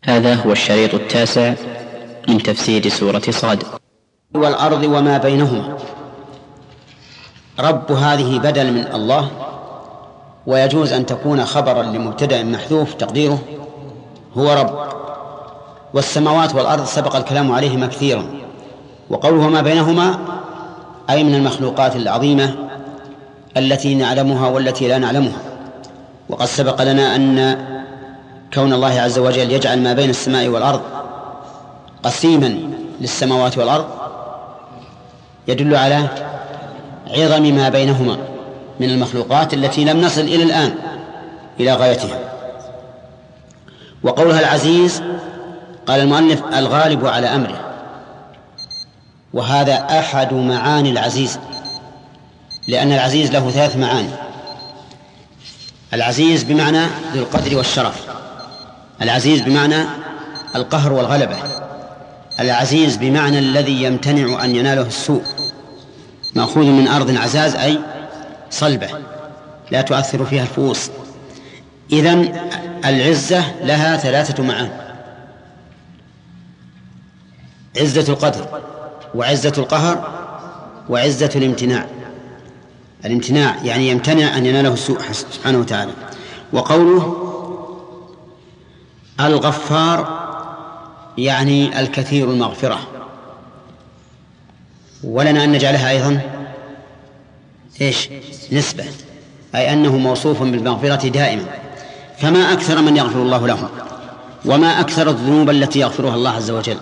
هذا هو الشريط 9 من تفسير سورة صاد. والأرض وما بينهما. رب هذه بدل من الله، ويجوز أن تكون خبرا لمبتدأ محذوف تقديره هو رب. والسماوات والأرض سبق الكلام عليهما كثيرا، وقوله ما بينهما أي من المخلوقات العظيمة التي نعلمها والتي لا نعلمها. وقد سبق لنا أن كون الله عز وجل يجعل ما بين السماء والأرض قسيما للسماوات والأرض يدل على عظم ما بينهما من المخلوقات التي لم نصل إلى الآن إلى غايتها. وقولها العزيز قال المؤلف الغالب على أمره، وهذا أحد معاني العزيز، لأن العزيز له 3 معاني. العزيز بمعنى ذو القدر والشرف، العزيز بمعنى القهر والغلبة، العزيز بمعنى الذي يمتنع أن يناله السوء، مأخوذ من أرض عزاز أي صلبة لا تؤثر فيها الفؤوس. إذن العزة لها 3 معاني: عزة القدر، وعزة القهر، وعزة الامتناع. الامتناع يعني يمتنع أن يناله السوء سبحانه وتعالى. وقوله الغفار يعني الكثير المغفرة، ولنا أن نجعلها أيضا نسبة، أي أنه موصوف بالمغفرة دائما. فما أكثر من يغفر الله لهم، وما أكثر الذنوب التي يغفرها الله عز وجل.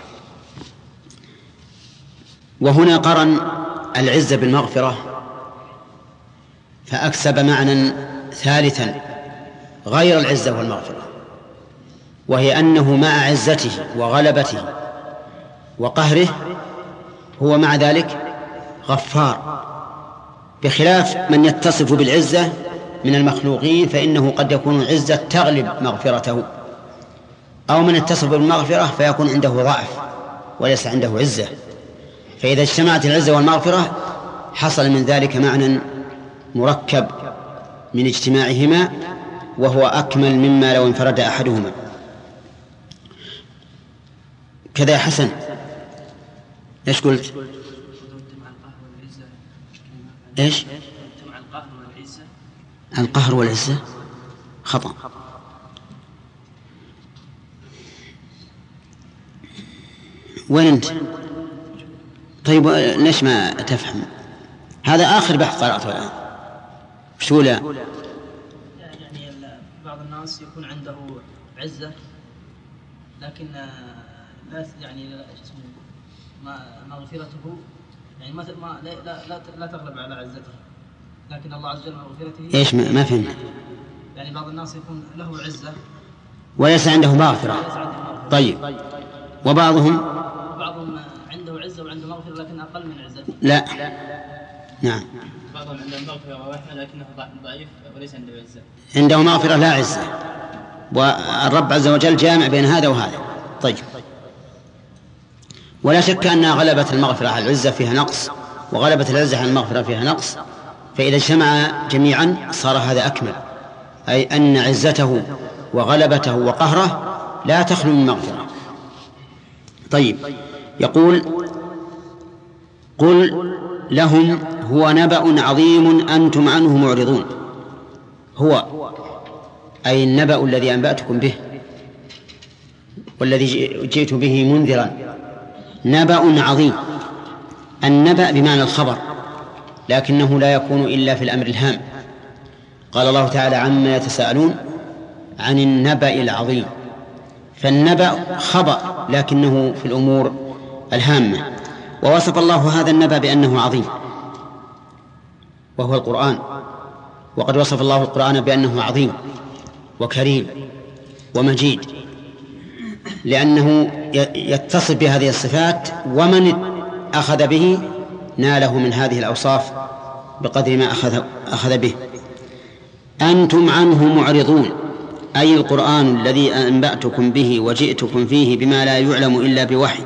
وهنا قرن العزة بالمغفرة فأكسب معنى ثالثا غير العزة والمغفرة، وهي أنه مع عزته وغلبته وقهره هو مع ذلك غفار، بخلاف من يتصف بالعزة من المخلوقين، فإنه قد يكون العزة تغلب مغفرته، أو من يتصف بالمغفرة فيكون عنده ضعف وليس عنده عزة. فإذا اجتمعت العزة والمغفرة حصل من ذلك معنى مركب من اجتماعهما، وهو أكمل مما لو انفرد أحدهما. كذا يا حسن، ايش قلت؟ ايش؟ القهر والعزة خطأ. وين أنت؟ طيب ليش ما تفهم؟ هذا آخر بحث قرأته الآن. وش تقول؟ يعني بعض الناس يكون عنده عزة لكن لا يعني مغفرته يعني لا تغلب على عزته، لكن الله عز وجل مغفرته. ايش ما فهمت؟ يعني بعض الناس يكون له عزة وليس عنده مغفرة. طيب وبعضهم عنده عزة وعنده مغفرة لكن أقل من عزته. لا نعم، بعضهم عنده مغفرة ورحمة لكنه ضعيف وليس عنده عزة. عنده مغفرة لا عزة، والرب عز وجل جامع بين هذا وهذا. طيب، ولا شك أن غلبة المغفرة على العزة فيها نقص، وغلبة العزة على المغفرة فيها نقص، فإذا اجتمع جميعا صار هذا أكمل، أي أن عزته وغلبته وقهره لا تخلو من مغفرة. طيب، يقول قل لهم هو نبأ عظيم أنتم عنه معرضون. هو أي النبأ الذي أنبأتكم به والذي جئت به منذرا، نبأ عظيم. النبأ بمعنى الخبر، لكنه لا يكون إلا في الأمر الهام. قال الله تعالى عما يتساءلون عن النبأ العظيم، فالنبأ خبر لكنه في الأمور الهامة. ووصف الله هذا النبأ بأنه عظيم وهو القرآن، وقد وصف الله القرآن بأنه عظيم وكريم ومجيد، لأنه يتصف بهذه الصفات، ومن أخذ به ناله من هذه الأوصاف بقدر ما أخذ به. أنتم عنه معرضون أي القرآن الذي أنبأتكم به وجئتكم فيه بما لا يعلم إلا بوحي.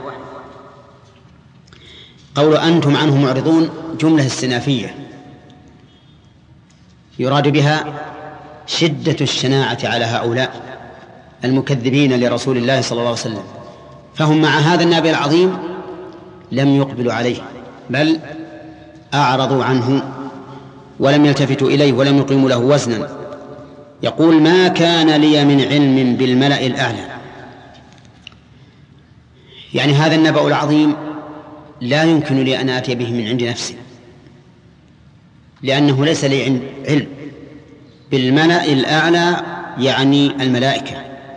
قول أنتم عنه معرضون جملة استئنافية يراد بها شدة الشناعة على هؤلاء المكذبين لرسول الله صلى الله عليه وسلم، فهم مع هذا النبي العظيم لم يقبلوا عليه، بل أعرضوا عنه ولم يلتفتوا إليه ولم يقيموا له وزنا. يقول: ما كان لي من علم بالملأ الأعلى، يعني هذا النبأ العظيم لا يمكن لي أن آتي به من عند نفسي، لأنه ليس لي علم بالملأ الأعلى، يعني الملائكة،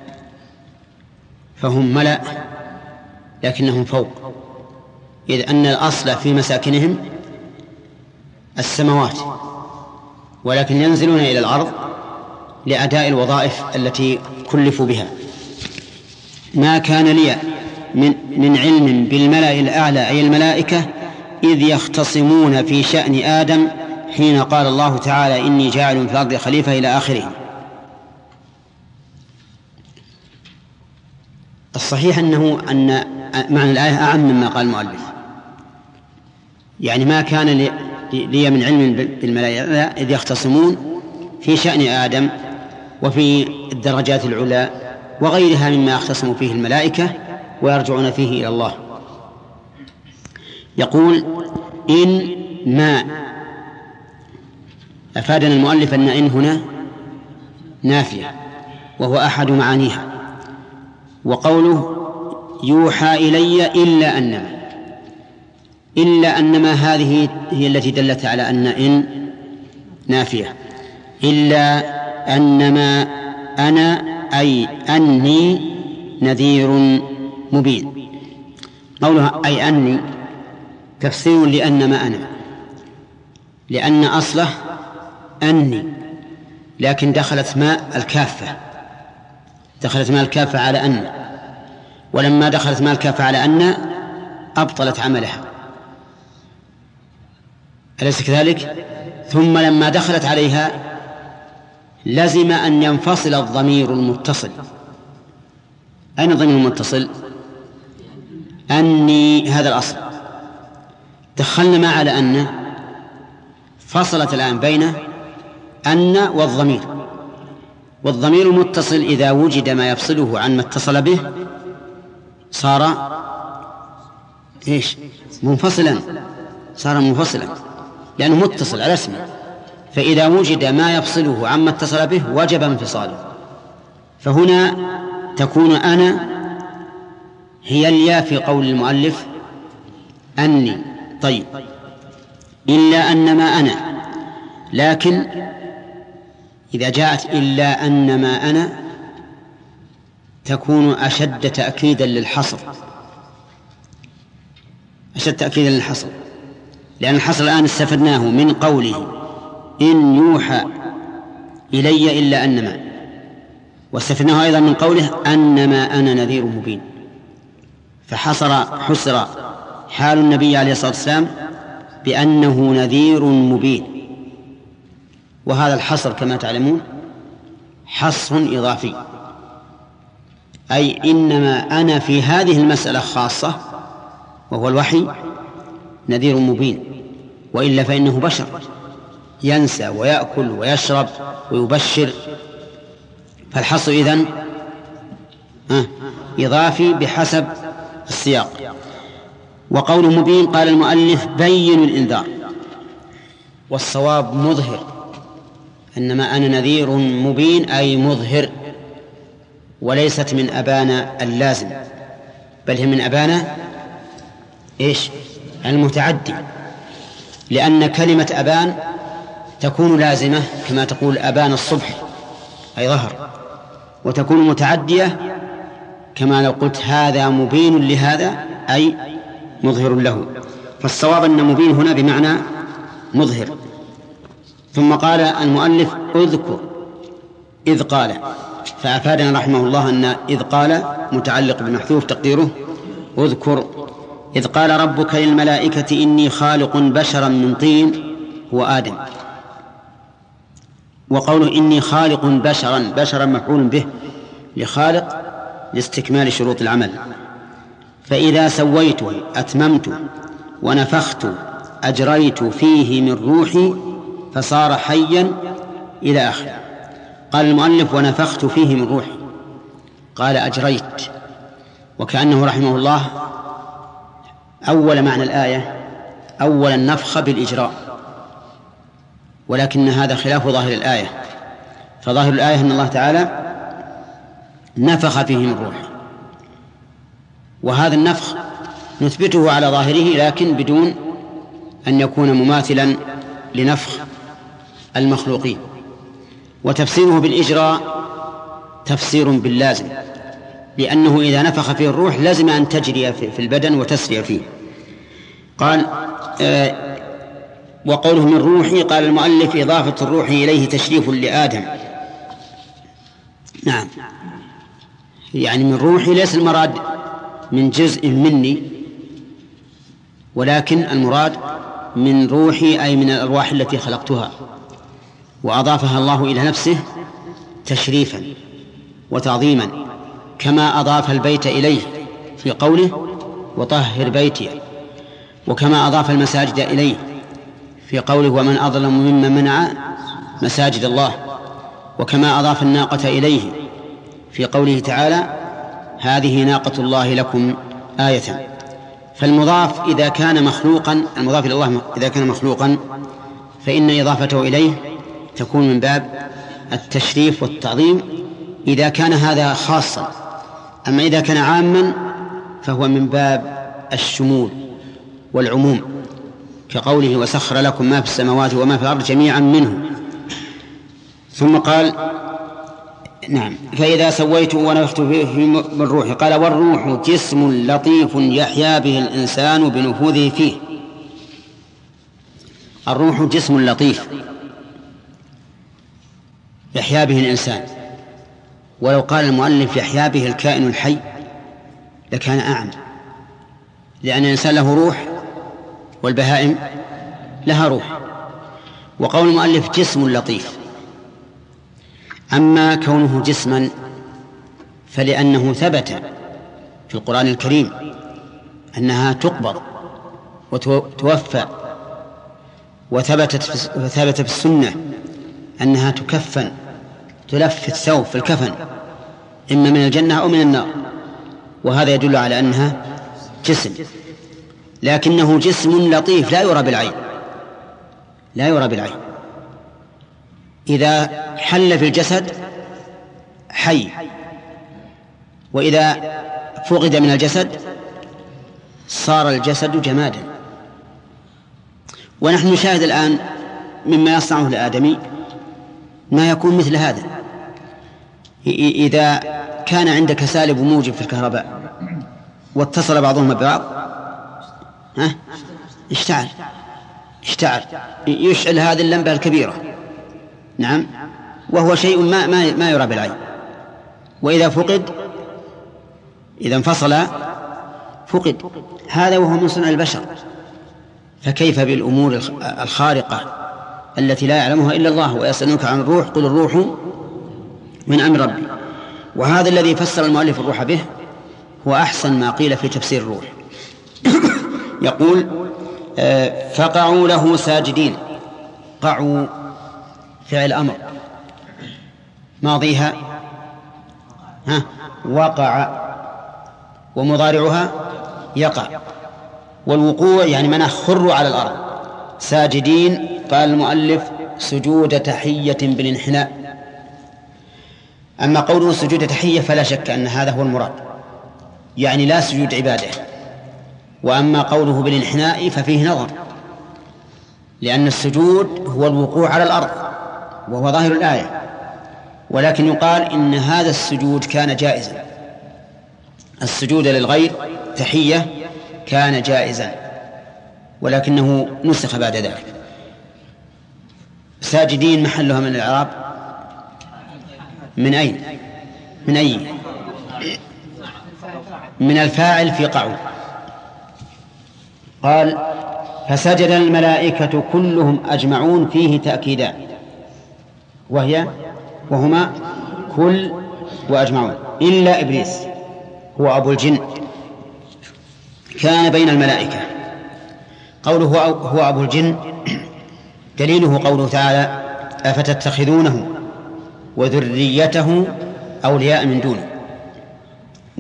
فهم ملأ لكنهم فوق، إذ أن الأصل في مساكنهم السماوات، ولكن ينزلون إلى الأرض لأداء الوظائف التي كلفوا بها. ما كان لي من علم بالملأ الأعلى أي الملائكة إذ يختصمون في شأن آدم حين قال الله تعالى: إني جاعل في الأرض خليفة إلى آخره. الصحيح أن معنى الآية أعم مما قال المؤلف، يعني ما كان لي من علم بالملائكة إذ يختصمون في شأن آدم وفي الدرجات العلى وغيرها مما يختصم فيه الملائكة ويرجعون فيه إلى الله. يقول: إن ما، أفادنا المؤلف أن إن هنا نافية وهو أحد معانيها. وقوله: يوحى إلي إلا أنما هذه هي التي دلت على أن إن نافية. إلا أنما أنا أي أني نذير مبين. قولها أي أني تفسير لأنما أنا، لأن أصله أني، لكن دخلت ماء الكافة على أن، ولما دخلت ماء الكافة على أن أبطلت عملها، أليس كذلك؟ ثم لما دخلت عليها لزم أن ينفصل الضمير المتصل. أين الضمير المتصل؟ أني، هذا الأصل. دخلنا ما على أن، فصلت الآن بين أن والضمير المتصل إذا وجد ما يفصله عن ما اتصل به صار منفصلا لأنه متصل على اسمه، فإذا وجد ما يفصله عما اتصل به وجب انفصاله. فهنا تكون أنا هي الياء في قول المؤلف أني. طيب، إلا أنما أنا، لكن إذا جاءت إلا أنما أنا تكون أشد تأكيدا للحصر، لأن الحصر الآن استفدناه من قوله إن يوحى إلي إلا أنما، واستفدناه أيضا من قوله أنما أنا نذير مبين، فحصر حال النبي عليه الصلاة والسلام بأنه نذير مبين. وهذا الحصر كما تعلمون حصر إضافي، أي إنما أنا في هذه المسألة خاصة وهو الوحي نذير مبين، وإلا فإنه بشر ينسى ويأكل ويشرب ويبشر، فالحصر إذن إضافي بحسب السياق. وقول مبين قال المؤلف بين الإنذار، والصواب مظهر، إنما أنا نذير مبين أي مظهر، وليست من أبانا اللازم، بل هي من أبانا المتعدي، لأن كلمة أبان تكون لازمة كما تقول أبان الصبح أي ظهر، وتكون متعدية كما لو قلت هذا مبين لهذا أي مظهر له. فالصواب أن مبين هنا بمعنى مظهر. ثم قال المؤلف اذكر إذ قال، فأفادنا رحمه الله أن إذ قال متعلق بمحذوف تقديره اذكر إذ قال ربك للملائكة إني خالق بشرا من طين هو آدم. وقوله إني خالق بشرا مفعول به لخالق لاستكمال شروط العمل، فإذا سويته أتممت ونفخت أجريت فيه من روحي فصار حيا إلى آخره. قال المؤلف ونفخت فيه من روحي، قال أجريت، وكأنه رحمه الله أول معنى الآية أول النفخ بالإجراء، ولكن هذا خلاف ظاهر الآية. فظاهر الآية أن الله تعالى نفخ فيه من روح، وهذا النفخ نثبته على ظاهره لكن بدون أن يكون مماثلا لنفخ المخلوقين. وتفسيره بالإجراء تفسير باللازم، لأنه إذا نفخ فيه الروح لازم أن تجري في البدن وتسري فيه. قال وقوله من روحي، قال المؤلف إضافة الروح إليه تشريف لآدم. نعم، يعني من روحي ليس المراد من جزء مني، ولكن المراد من روحي أي من الأرواح التي خلقتها، وأضافها الله إلى نفسه تشريفا وتعظيما، كما أضاف البيت إليه في قوله وطهر بيتي، وكما أضاف المساجد إليه في قوله ومن أظلم ممن منع مساجد الله، وكما أضاف الناقة إليه في قوله تعالى هذه ناقة الله لكم آية. فالمضاف إذا كان مخلوقا، المضاف إلى الله إذا كان مخلوقا فإن إضافته إليه تكون من باب التشريف والتعظيم إذا كان هذا خاصا، أما إذا كان عاما فهو من باب الشمول والعموم، كقوله وسخر لكم ما في السماوات وما في الأرض جميعا منه. ثم قال نعم فإذا سويت ونفخت فيه من روحي، قال والروح جسم لطيف يحيا به الإنسان بنفوذه فيه. الروح جسم لطيف يحيا به الإنسان، ولو قال المؤلف يحيا به الكائن الحي لكان أعم، لأن الإنسان له روح والبهائم لها روح. وقول المؤلف جسم لطيف، أما كونه جسما فلأنه ثبت في القرآن الكريم أنها تقبض وتوفى، وثبت في السنة أنها تكفن، تلف في الثوب في الكفن إما من الجنة أو من النار، وهذا يدل على أنها جسم، لكنه جسم لطيف لا يرى بالعين، لا يرى بالعين. إذا حل في الجسد حي، وإذا فقد من الجسد صار الجسد جمادا. ونحن نشاهد الآن مما يصنعه الآدمي ما يكون مثل هذا. إذا كان عندك سالب وموجب في الكهرباء واتصل بعضهما ببعض اشتعل يشعل هذه اللمبة الكبيرة، نعم، وهو شيء ما يرى بالعين. وإذا فقد، إذا انفصل فقد، هذا وهو من صنع البشر، فكيف بالأمور الخارقة التي لا يعلمها إلا الله؟ ويسألونك عن الروح قل الروح من أمر ربي. وهذا الذي فسر المؤلف الروح به هو أحسن ما قيل في تفسير الروح. يقول فقعوا له ساجدين. قعوا فعل أمر ماضيها وقع، ومضارعها يقع، والوقوع يعني من خروا على الأرض. ساجدين قال المؤلف سجود تحية بالانحناء. أما قوله سجود تحية فلا شك أن هذا هو المراد، يعني لا سجود عبادة. وأما قوله بالانحناء ففيه نظر، لأن السجود هو الوقوع على الأرض وهو ظاهر الآية، ولكن يقال إن هذا السجود كان جائزا، السجود للغير تحية كان جائزا، ولكنه نسخ بعد ذلك. ساجدين محلها من الإعراب من أين؟ من أي؟ من الفاعل في قعوا. قال فسجد الملائكة كلهم أجمعون، فيه تأكيدان وهما كل وأجمعون إلا إبليس هو أبو الجن، كان بين الملائكة. قوله هو أبو الجن دليله قوله تعالى أفتتخذونه وذريته أولياء من دونه.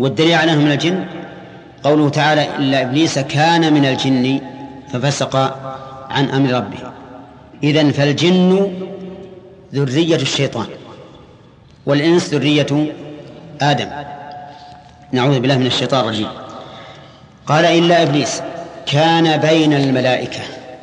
والدليل على أنه من الجن قوله تعالى إلا إبليس كان من الجن ففسق عن أمر ربه. إذن فالجن ذرية الشيطان والإنس ذرية آدم، نعوذ بالله من الشيطان الرجيم. قال إلا إبليس كان بين الملائكة،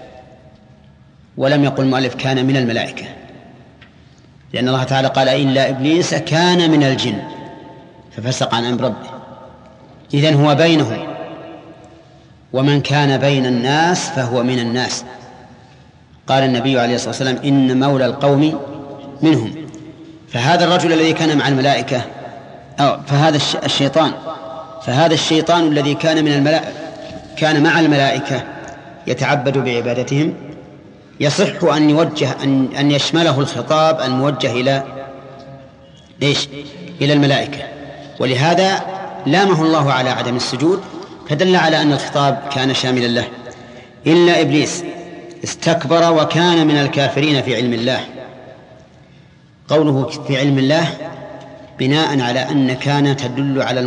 ولم يقل المؤلف كان من الملائكة، لأن الله تعالى قال إلا إبليس كان من الجن ففسق عن أمر ربه. إذن هو بينهم، ومن كان بين الناس فهو من الناس. قال النبي عليه الصلاة والسلام إن مولى القوم منهم. فهذا الرجل الذي كان مع الملائكة فهذا الشيطان الذي كان مع الملائكة يتعبد بعبادتهم، يصح أن يوجه أن يشمله الخطاب الموجه إلى الملائكة، ولهذا لامه الله على عدم السجود، فدل على أن الخطاب كان شاملا له. إلا إبليس استكبر وكان من الكافرين في علم الله. قوله في علم الله بناء على أن كان تدل على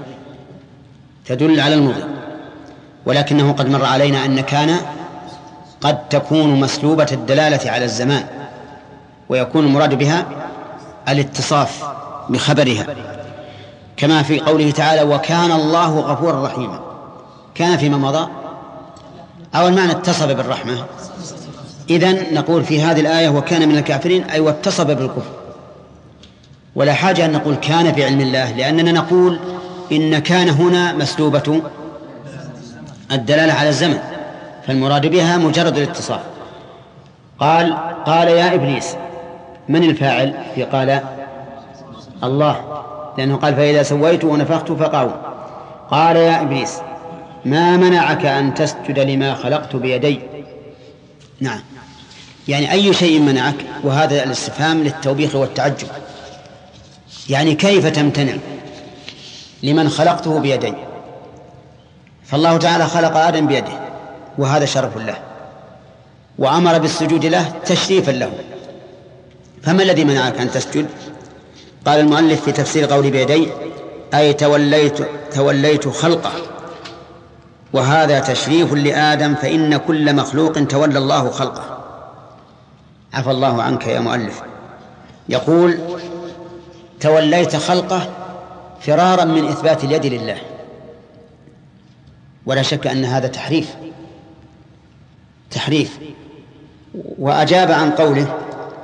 المضي، ولكنه قد مر علينا أن كان قد تكون مسلوبة الدلالة على الزمان، ويكون المراد بها الاتصاف بخبرها، كما في قوله تعالى وكان الله غفورا رحيما. كان فيما مضى أو المعنى اتصف بالرحمة. إذن نقول في هذه الآية وكان من الكافرين أي واتصف بالكفر، ولا حاجة أن نقول كان في علم الله، لأننا نقول إن كان هنا مسلوبة الدلالة على الزمن، فالمراد بها مجرد الاتصاف. قال يا إبليس، من الفاعل في قال؟ الله، لأنه قال فإذا سويت ونفخت فقعوا. قال يا إبليس ما منعك أن تسجد لما خلقت بيدي؟ نعم، يعني أي شيء منعك؟ وهذا الاستفهام للتوبيخ والتعجب، يعني كيف تمتنع لمن خلقته بيدي؟ فالله تعالى خلق آدم بيده وهذا شرف له، وأمر بالسجود له تشريفا له، فما الذي منعك أن تسجد؟ قال المؤلف في تفسير قول بيدي أي توليت خلقه، وهذا تشريف لآدم، فإن كل مخلوق تولى الله خلقه. عفى الله عنك يا مؤلف. يقول توليت خلقه فرارا من إثبات اليد لله، ولا شك أن هذا تحريف. وأجاب عن قوله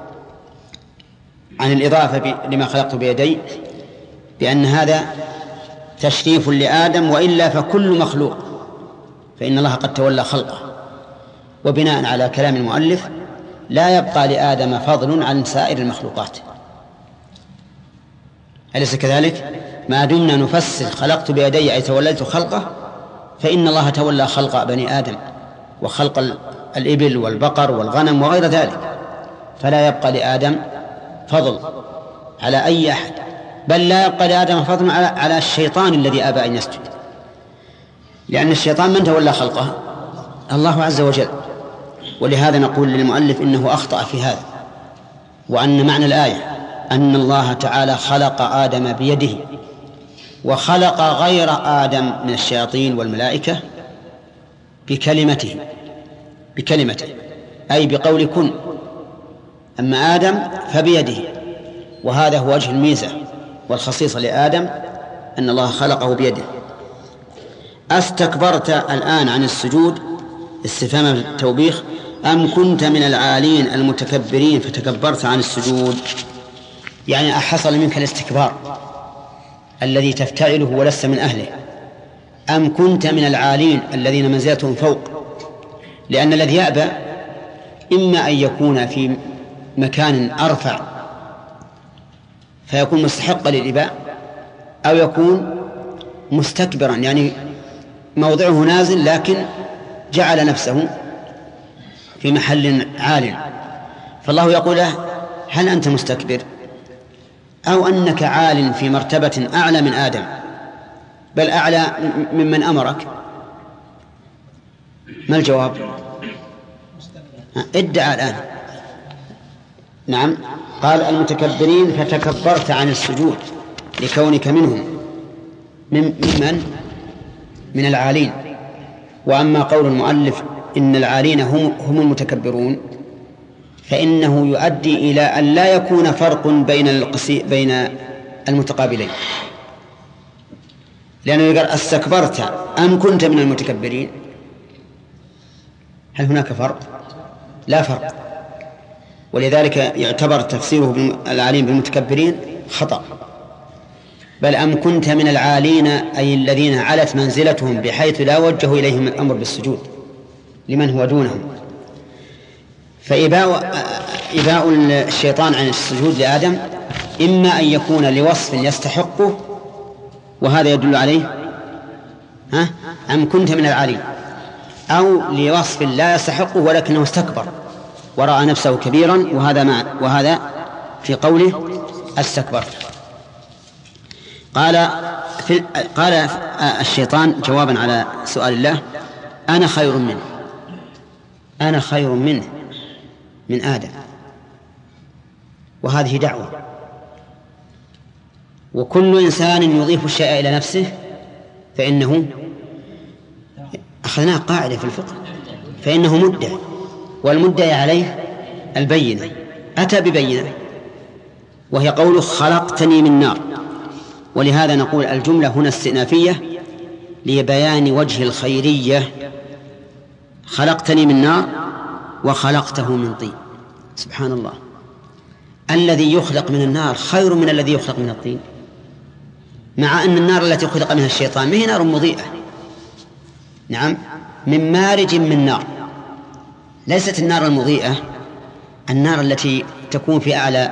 عن الإضافة لما خلقت بيدي بأن هذا تشريف لآدم، وإلا فكل مخلوق فإن الله قد تولى خلقه. وبناء على كلام المؤلف لا يبقى لآدم فضل عن سائر المخلوقات، أليس كذلك؟ ما دمنا نفسر خلقت بيدي أي توليت خلقه، فإن الله تولى خلق بني آدم وخلق الإبل والبقر والغنم وغير ذلك، فلا يبقى لآدم فضل على أي أحد، بل لا يبقى لآدم فضل على الشيطان الذي أبى أن يسجد، لأن الشيطان من تولى خلقه؟ الله عز وجل. ولهذا نقول للمؤلف إنه أخطأ في هذا، وأن معنى الآية أن الله تعالى خلق آدم بيده وخلق غير آدم من الشياطين والملائكة بكلمته أي بقول كن، أما آدم فبيده، وهذا هو وجه الميزة والخصيصة لآدم أن الله خلقه بيده. أستكبرت الآن عن السجود استفهام التوبيخ أم كنت من العالين المتكبرين فتكبرت عن السجود؟ يعني أحصل منك الاستكبار الذي تفتعله ولست من أهله، أم كنت من العالين الذين منزلتهم فوق؟ لأن الذي يأبى إما أن يكون في مكان أرفع فيكون مستحقا للإباء، أو يكون مستكبرا يعني موضعه نازل لكن جعل نفسه في محل عال، فالله يقول له هل أنت مستكبر أو أنك عال في مرتبة أعلى من آدم، بل أعلى ممن أمرك؟ ما الجواب؟ ادعى الآن. نعم، قال المتكبرين فتكبرت عن السجود لكونك منهم، من العالين. وأما قول المؤلف إن العالين هم المتكبرون فإنه يؤدي إلى أن لا يكون فرق بين المتقابلين، لأنه يقول استكبرت أم كنت من المتكبرين؟ هل هناك فرق؟ لا فرق. ولذلك يعتبر تفسيره العالين بالمتكبرين خطأ، بل أم كنت من العالين أي الذين علت منزلتهم بحيث لا وجه إليهم الأمر بالسجود لمن هو دونهم. فإباء الشيطان عن السجود لآدم إما أن يكون لوصف يستحقه، وهذا يدل عليه أم كنت من العالين، أو لوصف لا يستحقه ولكنه استكبر ورأى نفسه كبيرا، وهذا في قوله استكبرت. قال الشيطان جوابا على سؤال الله: أنا خير منه، أنا خير منه من آدم. وهذه دعوة، وكل إنسان يضيف الشيء إلى نفسه فإنه، أخذناه قاعدة في الفقه، فإنه مدعي، والمدعي عليه البينة. أتى ببينة وهي قوله خلقتني من نار. ولهذا نقول الجملة هنا استئنافية لبيان وجه الخيرية: خلقتني من نار وخلقته من طين. سبحان الله، الذي يخلق من النار خير من الذي يخلق من الطين، مع أن النار التي خلق منها الشيطان ما هي نار مضيئة، نعم، من مارج من نار. ليست النار المضيئة النار التي تكون في أعلى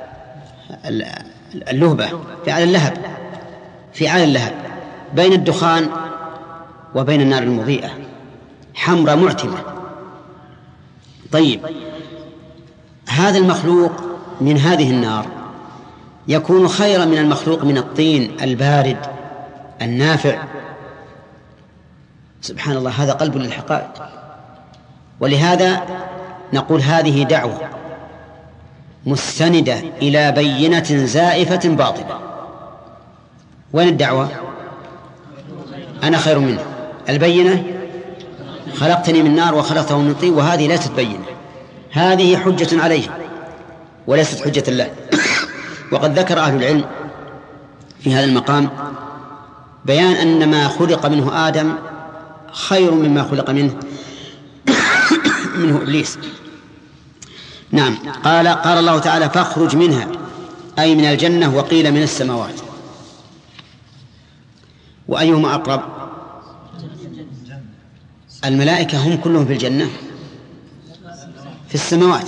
اللهبة، في أعلى اللهب، في أعلى اللهب بين الدخان وبين النار المضيئة، حمرة معتمة. طيب، هذا المخلوق من هذه النار يكون خيرا من المخلوق من الطين البارد النافع. سبحان الله، هذا قلب للحقائق. ولهذا نقول هذه دعوة مستندة إلى بينة زائفة باطلة. وين الدعوة؟ أنا خير منه. البينة خلقتني من نار وخلقته من طين، وهذه ليست بينة، هذه حجة عليه وليست حجة الله. وقد ذكر أهل العلم في هذا المقام بيان أن ما خلق منه آدم خير مما خلق منه إبليس. نعم، قال الله تعالى: فاخرج منها، أي من الجنة، وقيل من السماوات. وأيهما أقرب؟ الملائكة هم كلهم في الجنة، في السماوات.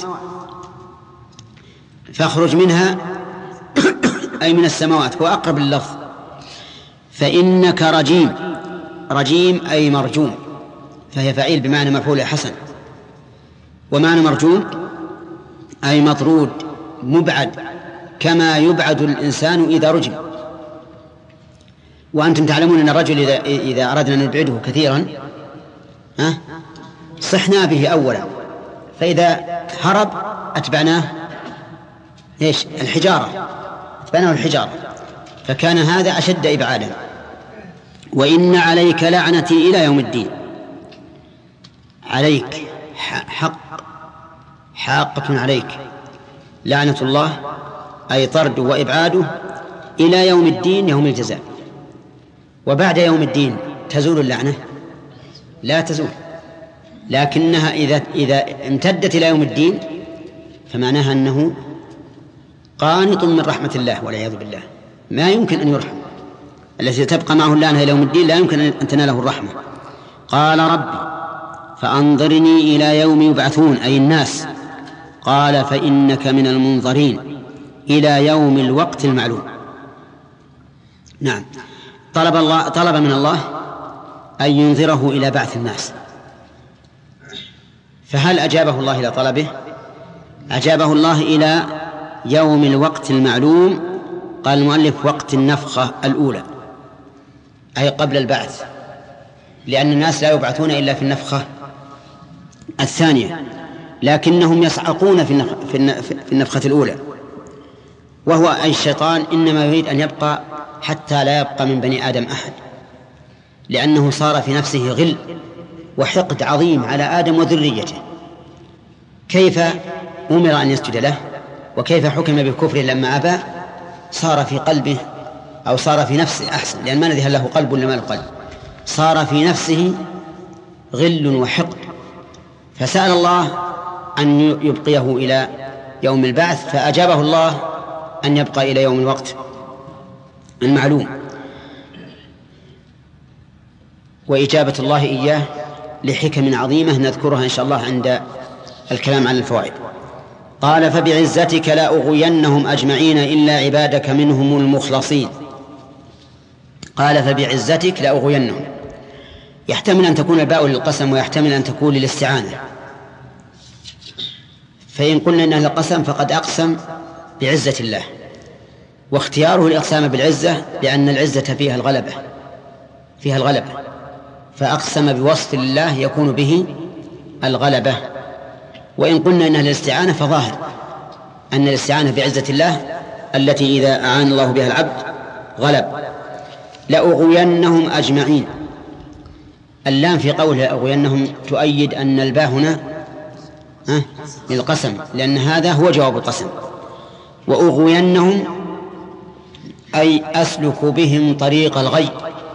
فاخرج منها أي من السماوات، هو أقرب اللفظ. فإنك رجيم، رجيم أي مرجوم، فهي فعيل بمعنى مفعول حسن. ومعنى مرجوم أي مطرود مبعد، كما يبعد الإنسان إذا رجم. وأنتم تعلمون أن الرجل إذا أردنا أن نبعده كثيرا صحنا به أولا، فإذا هرب أتبعناه الحجارة، أتبعناه الحجارة، فكان هذا أشد إبعادا. وإن عليك لعنتي إلى يوم الدين. عليك حاقة عليك لعنة الله، أي طرد وإبعاده إلى يوم الدين، يوم الجزاء. وبعد يوم الدين تزول اللعنة؟ لا تزول، لكنها إذا امتدت إلى يوم الدين فمعناها أنه قانط من رحمة الله والعياذ بالله، ما يمكن أن يرحم. الذي تبقى معه اللعنة إلى يوم الدين لا يمكن أن تناله الرحمة. قال: ربي فأنظرني إلى يوم يبعثون، أي الناس. قال: فإنك من المنظرين إلى يوم الوقت المعلوم. نعم، طلب من الله أن ينظره إلى بعث الناس. فهل أجابه الله إلى طلبه؟ أجابه الله إلى يوم الوقت المعلوم. قال المؤلف: وقت النفخة الأولى، أي قبل البعث، لأن الناس لا يبعثون إلا في النفخة الثانية، لكنهم يصعقون في النفخة الأولى. وهو أي الشيطان إنما يريد أن يبقى حتى لا يبقى من بني آدم أحد، لأنه صار في نفسه غل وحقد عظيم على آدم وذريته. كيف أمر أن يسجد له وكيف حكم بالكفر لما أبى؟ صار في قلبه أو صار في نفسه أحسن، لأن ما الذي له قلب لما له قلب، صار في نفسه غل وحقد، فسأل الله أن يبقيه إلى يوم البعث، فأجابه الله أن يبقى إلى يوم الوقت المعلوم. وإجابة الله إياه لحكم عظيمة نذكرها إن شاء الله عند الكلام عن الفوائد. قال فبعزتك لا أغوينهم أجمعين إلا عبادك منهم المخلصين. قال فبعزتك لا أغوينهم، يحتمل أن تكون الباء للقسم ويحتمل أن تكون للاستعانة، فإن قلنا إنها للقسم فقد أقسم بعزة الله، واختياره الإقسام بالعزة لأن العزة فيها الغلبة، فأقسم بوصف الله يكون به الغلبة. وإن قلنا إنها للاستعانة فظاهر أن الاستعانة بعزة الله التي إذا أعان الله بها العبد غلب. لأغوينهم أجمعين، اللام في قوله لأغوينهم تؤيد أن الباء هنا للقسم، لأن هذا هو جواب القسم. وأغوينهم أي أسلك بهم طريق الغي،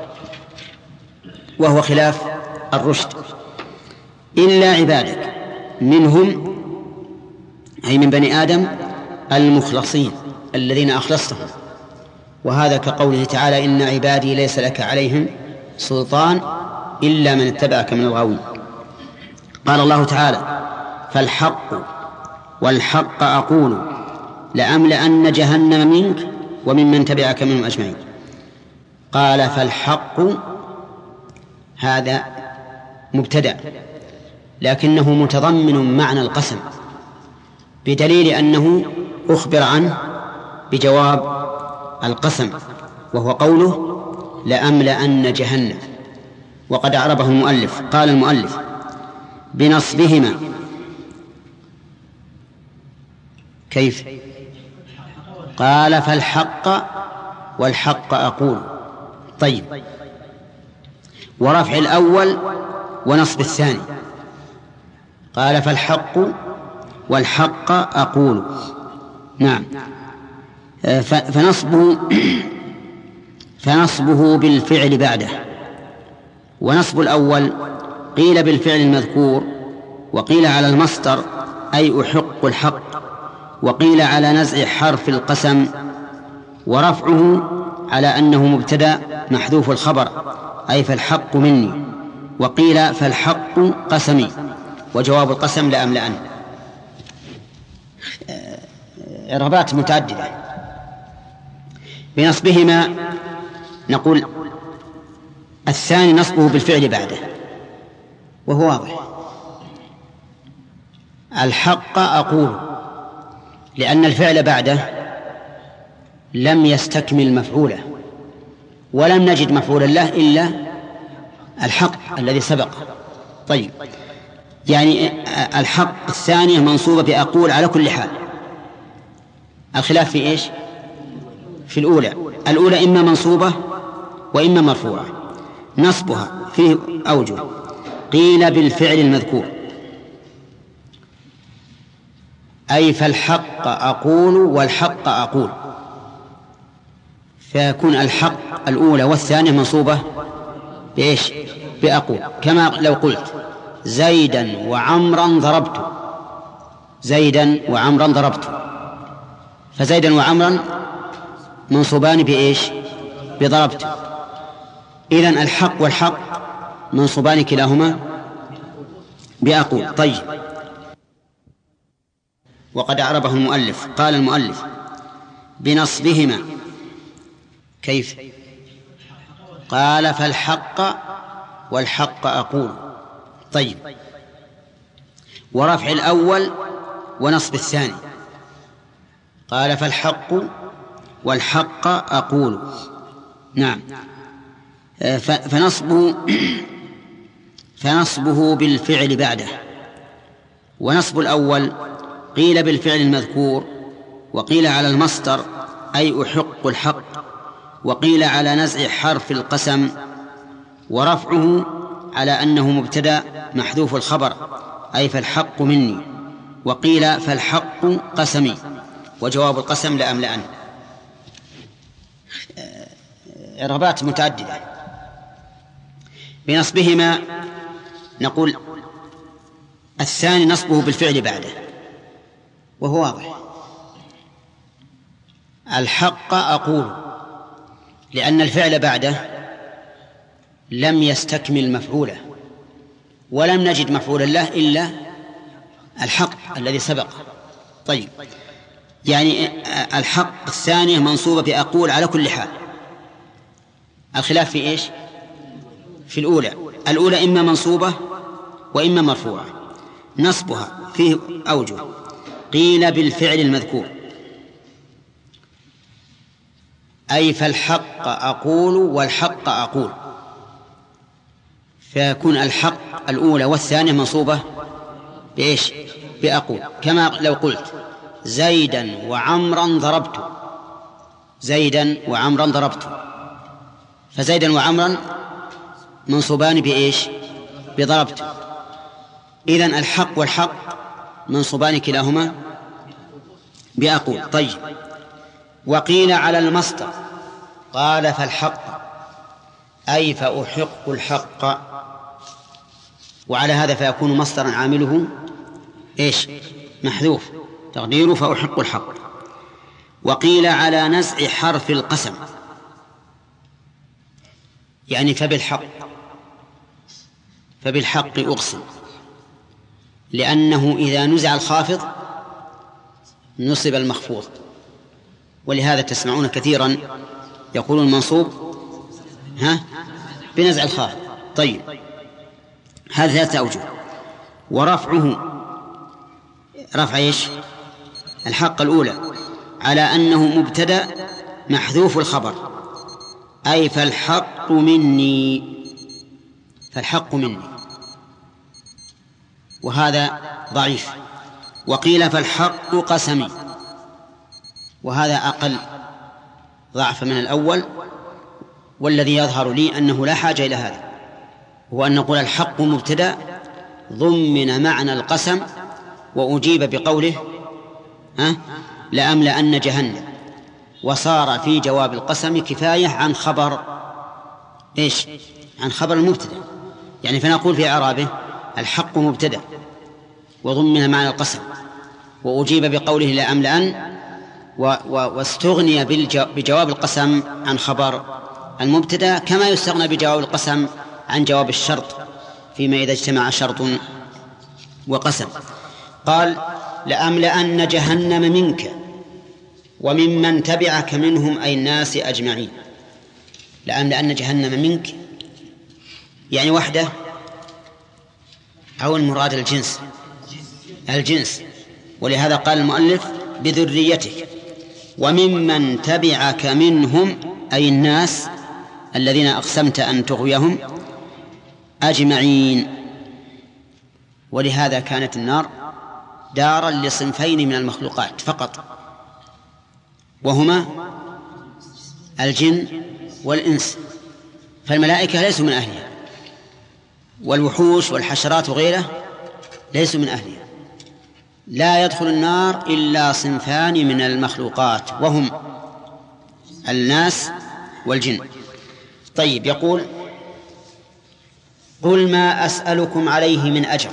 وهو خلاف الرشد. إلا عبادك منهم أي من بني آدم المخلصين الذين أخلصتهم، وهذا كقوله تعالى إن عبادي ليس لك عليهم سلطان إلا من اتبعك من الغاوين. قال الله تعالى فالحق والحق أقول لأملأن جهنم منك وممن تبعك منهم أجمعين. قال فالحق هذا مبتدأ لكنه متضمن معنى القسم، بدليل أنه أخبر عنه بجواب القسم وهو قوله لأملأن جهنم. وقد أعربه المؤلف، قال المؤلف بنصبهما. كيف؟ قال فالحق والحق أقول. طيب، ورفع الأول ونصب الثاني. قال فالحق والحق أقول. نعم. فنصبه بالفعل بعده. ونصب الأول قيل بالفعل المذكور، وقيل على المصدر أي أحق الحق، وقيل على نزع حرف القسم، ورفعه على أنه مبتدأ محذوف الخبر أي فالحق مني، وقيل فالحق قسمي، وجواب القسم لأملأن. إعرابات متعددة. بنصبهما نقول الثاني نصبه بالفعل بعده وهو واضح. الحق أقول لأن الفعل بعده لم يستكمل مفعوله، ولم نجد مفعولا له إلا الحق الذي سبق. طيب، يعني الحق الثانية منصوبة بأقول على كل حال. الخلاف في إيش؟ في الأولى إما منصوبة وإما مرفوعة. نصبها فيه أوجه. قيل بالفعل المذكور أي فالحق أقول والحق أقول، فيكون الحق الأولى والثانية منصوبة بإيش؟ بأقول، كما لو قلت زيدا وعمرا ضربت، زيدا وعمرا ضربت، فزيدا وعمرا منصوبان بإيش؟ بضربت. إذن الحق والحق منصوبان كلاهما بأقول. طيب، وقد أعربه المؤلف. قال المؤلف بنصبهما. كيف؟ قال فالحق والحق أقول. طيب، ورفع الأول ونصب الثاني. قال فالحق والحق أقول. نعم. فنصبه بالفعل بعده. ونصب الأول قيل بالفعل المذكور، وقيل على المصدر أي أحق الحق. وقيل على نزع حرف القسم ورفعه على أنه مبتدأ محذوف الخبر أي فالحق مني. وقيل فالحق قسمي وجواب القسم لأملأن. إعرابات متعددة. بنصبهما نقول الثاني نصبه بالفعل بعده وهو واضح. الحق أقول لأن الفعل بعده لم يستكمل مفعوله ولم نجد مفعولا له إلا الحق الذي سبق. طيب يعني الحق الثانية منصوبة بأقول على كل حال. الخلاف في إيش؟ في الأولى إما منصوبة وإما مرفوعة. نصبها فيه أوجه. قيل بالفعل المذكور أي فالحق أقول والحق أقول، فيكون الحق الأولى والثانية منصوبة بإيش؟ بأقول. كما لو قلت زيدا وعمرا ضربت، زيدا وعمرا ضربت، فزيدا وعمرا منصوبان بإيش؟ بضربت. إذن الحق والحق منصوبان كلاهما بأقول. طيب وقيل على المصدر قال فالحق أي فأحق الحق، وعلى هذا فيكون مصدرا عامله إيش؟ محذوف تقديره فأحق الحق. وقيل على نزع حرف القسم يعني فبالحق أقسم، لأنه إذا نزع الخافض نصب المخفوض، ولهذا تسمعون كثيرا يقولون المنصوب بنزع الخافض. طيب هذا ثلاثة أوجه. ورفعه رفع إيش؟ الحق الأولى على أنه مبتدأ محذوف الخبر أي فالحق مني، فالحق مني، وهذا ضعيف. وقيل فالحق قسمي، وهذا أقل ضعف من الأول، والذي يظهر لي أنه لا حاجة إلى هذا، هو أن نقول الحق مبتدأ ضمن معنى القسم وأجيب بقوله لأملأن جهنم، وصار في جواب القسم كفاية عن خبر إيش؟ عن خبر المبتدأ. يعني فنقول في إعرابه الحق مبتدأ وضمن معنى القسم وأجيب بقوله لأملأن، واستغني بجواب القسم عن خبر المبتدأ، كما يستغنى بجواب القسم عن جواب الشرط فيما إذا اجتمع شرط وقسم. قال لأملأن جهنم منك وممن تبعك منهم أي الناس أجمعين. لأملأن جهنم منك يعني وحده أو المراد الجنس، ولهذا قال المؤلف بذريتك. وممن تبعك منهم أي الناس الذين أقسمت أن تغويهم أجمعين. ولهذا كانت النار دارا لصنفين من المخلوقات فقط، وهما الجن والإنس، فالملائكة ليسوا من أهلها، والوحوش والحشرات وغيره ليسوا من أهلها. لا يدخل النار إلا صنفان من المخلوقات وهم الناس والجن. طيب يقول قل ما أسألكم عليه من أجر.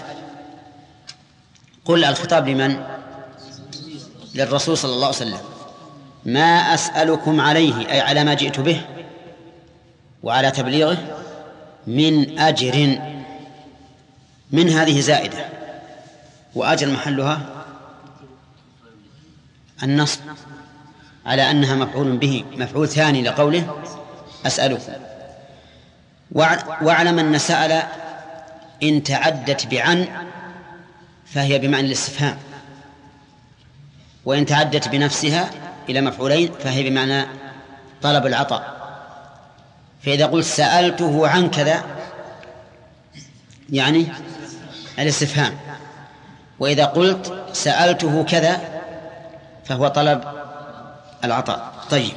قل الخطاب لمن؟ للرسول صلى الله عليه وسلم. ما أسألكم عليه أي على ما جئت به وعلى تبليغه من أجر، من هذه زائدة، وأجر محلها النصب على أنها مفعول به، مفعول ثاني لقوله أسألكم. واعلم أن سأل إن تعدت بعن فهي بمعنى الاستفهام، وإن تعدت بنفسها إلى مفعولين فهي بمعنى طلب العطاء. فإذا قلت سألته عن كذا يعني الاستفهام، وإذا قلت سألته كذا فهو طلب العطاء. طيب،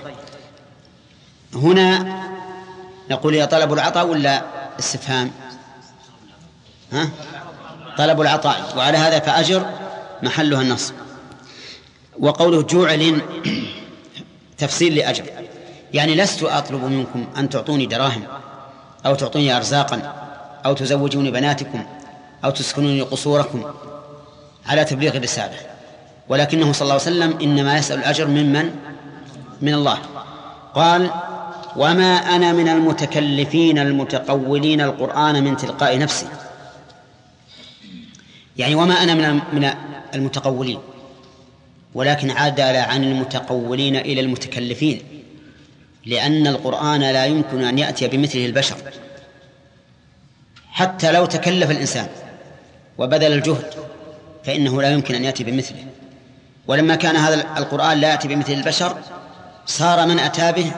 هنا نقول يا طلب العطاء ولا استفهام؟ طلب العطاء، وعلى هذا فأجر محلها النصب. وقوله جعل تفصيل لأجر، يعني لست أطلب منكم أن تعطوني دراهم أو تعطوني أرزاقا أو تزوجوني بناتكم أو تسكنوني قصوركم على تبليغ الرسالة، ولكنه صلى الله عليه وسلم إنما يسأل الأجر من الله. قال وما أنا من المتكلفين المتقولين القرآن من تلقاء نفسي، يعني وما أنا من المتقولين، ولكن عدل عن المتقولين إلى المتكلفين، لأن القرآن لا يمكن أن يأتي بمثله البشر حتى لو تكلف الإنسان وبذل الجهد فإنه لا يمكن أن يأتي بمثله. ولما كان هذا القرآن لا يأتي بمثل البشر صار من أتى به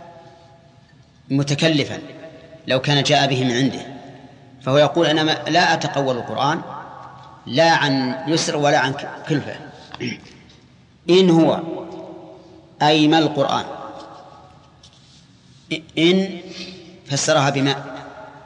متكلفا لو كان جاء به من عنده. فهو يقول أنا لا أتقول القرآن لا عن يسر ولا عن كلفة. إن هو أي ما القرآن، إن فسرها بما،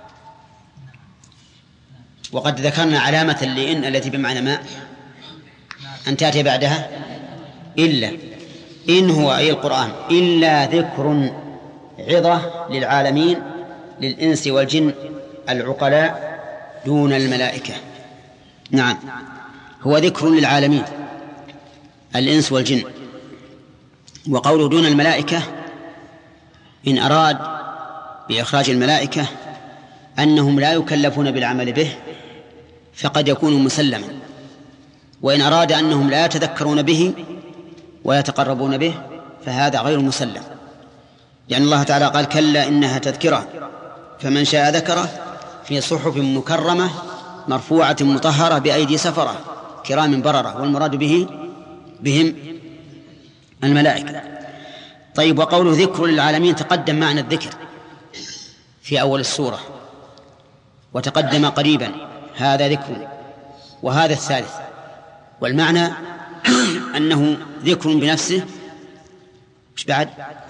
وقد ذكرنا علامة لإن التي بمعنى ما أن تأتي بعدها إلا. إن هو أي القرآن إلا ذكر عظة للعالمين للإنس والجن العقلاء دون الملائكة. نعم، هو ذكر للعالمين الإنس والجن. وقوله دون الملائكة إن أراد بإخراج الملائكة أنهم لا يكلفون بالعمل به فقد يكون مسلما، وإن أراد أنهم لا يتذكرون به ويتقربون به فهذا غير مسلم، لأن الله تعالى قال كلا إنها تذكرة فمن شاء ذكره في صحف مكرمة مرفوعة مطهرة بأيدي سفرة كرام بررة، والمراد بهم الملائكة. طيب، وقوله ذكر للعالمين تقدم معنى الذكر في أول السورة وتقدم قريبا، هذا ذكر وهذا الثالث، والمعنى أنه ذكر بنفسه مش بعد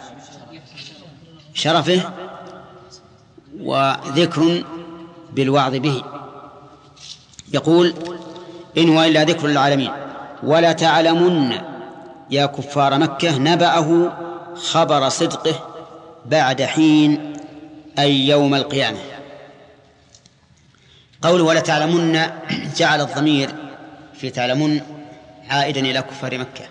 شرفه، وذكر بالوعظ به. يقول إن هو إلا ذكر للعالمين ولا تعلمن يا كفار مكة نبأه خبر صدقه بعد حين أي يوم القيامة. قوله ولا تعلمن جعل الضمير في تعلمن عائدا إلى كفار مكة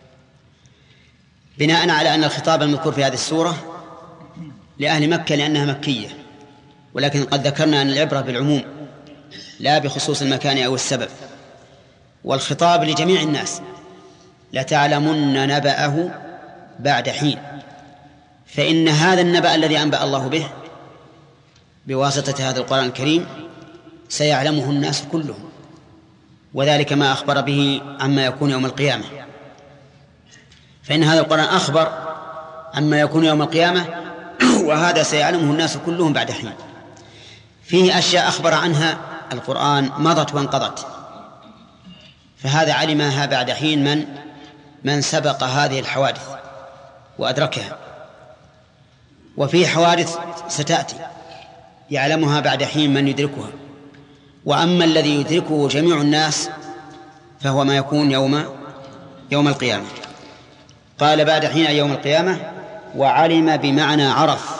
بناء على أن الخطاب المذكور في هذه السورة لأهل مكة لأنها مكية، ولكن قد ذكرنا أن العبرة بالعموم لا بخصوص المكان أو السبب، والخطاب لجميع الناس لتعلمن نبأه بعد حين، فإن هذا النبأ الذي أنبأ الله به بواسطة هذا القرآن الكريم سيعلمه الناس كلهم، وذلك ما أخبر به عما يكون يوم القيامة، فإن هذا القرآن أخبر عما يكون يوم القيامة وهذا سيعلمه الناس كلهم بعد حين. فيه أشياء أخبر عنها القرآن مضت وانقضت، فهذا علمها بعد حين من سبق هذه الحوادث وأدركها، وفيه حوادث ستأتي يعلمها بعد حين من يدركها، وأما الذي يدركه جميع الناس فهو ما يكون يوم القيامة. قال بعد حين يوم القيامة، وعلم بمعنى عرف.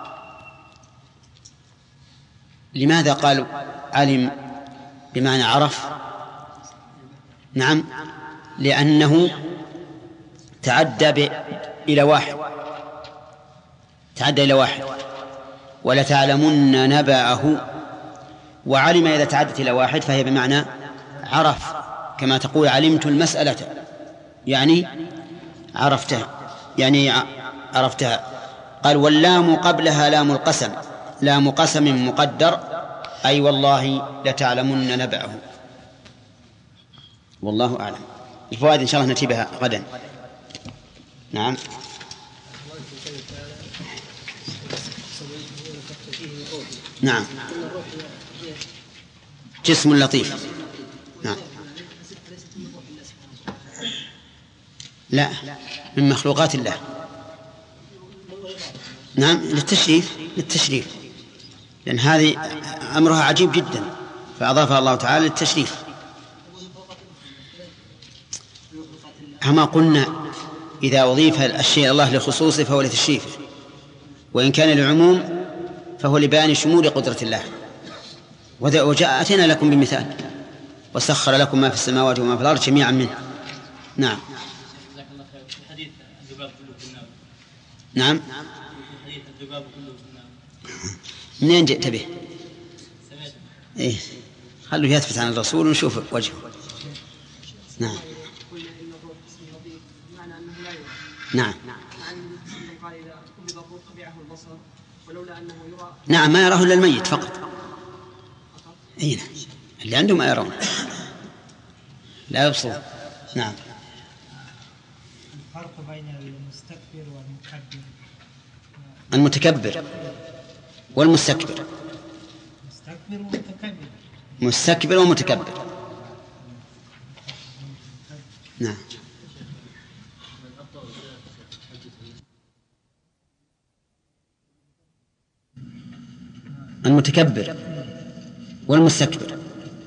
لماذا قال علم بمعنى عرف؟ نعم، لأنه تعدى إلى واحد، ولتعلمن نبأه. وعلم إذا تعدت إلى واحد فهي بمعنى عرف، كما تقول علمت المسألة يعني عرفتها. قال واللام قبلها لام القسم، لام قسم مقدر، أي والله لتعلمن نبأه. والله أعلم. الفوائد إن شاء الله نأتي بها غدا. نعم. نعم، جسم لطيف. نعم، لا، من مخلوقات الله. نعم للتشريف لأن هذه أمرها عجيب جدا فأضافها الله تعالى للتشريف. كما قلنا إذا أضيف الشيء الله لخصوصه فهو لتشريفه، وإن كان للعموم فهو لبيان شمول قدرة الله. أتينا لكم بمثال وسخر لكم ما في السماوات وما في الأرض جميعا منه. نعم. نعم. منين جئت به؟ إيه خلوا يثبت عن الرسول ونشوف وجهه. نعم. نعم. نعم ما يراه إلا الميت فقط. أي نعم اللي عنده ما يرون لا يبصر. نعم. الفرق بين المستكبر والمتكبر. المتكبر والمستكبر. مستكبر ومتكبر. نعم. المتكبر والمستكبر.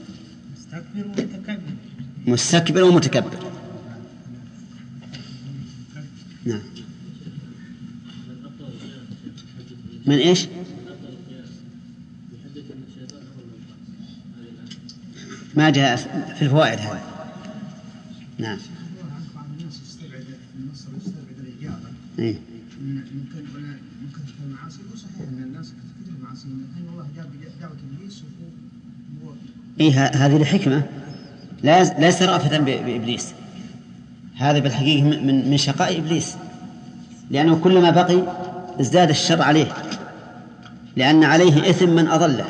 مستكبر ومتكبر. نعم. من إيش؟ ما جاء في الفوائد هذا. نعم. إيه؟ ممكن المعاصي وصحيح ان الناس كثير المعاصي لكن الله جاب دعوة ابليس إيه هذه الحكمة لا رأفة بإبليس، هذا بالحقيقة من شقاء إبليس، لأنه كلما بقي ازداد الشر عليه لأن عليه إثم من أضله.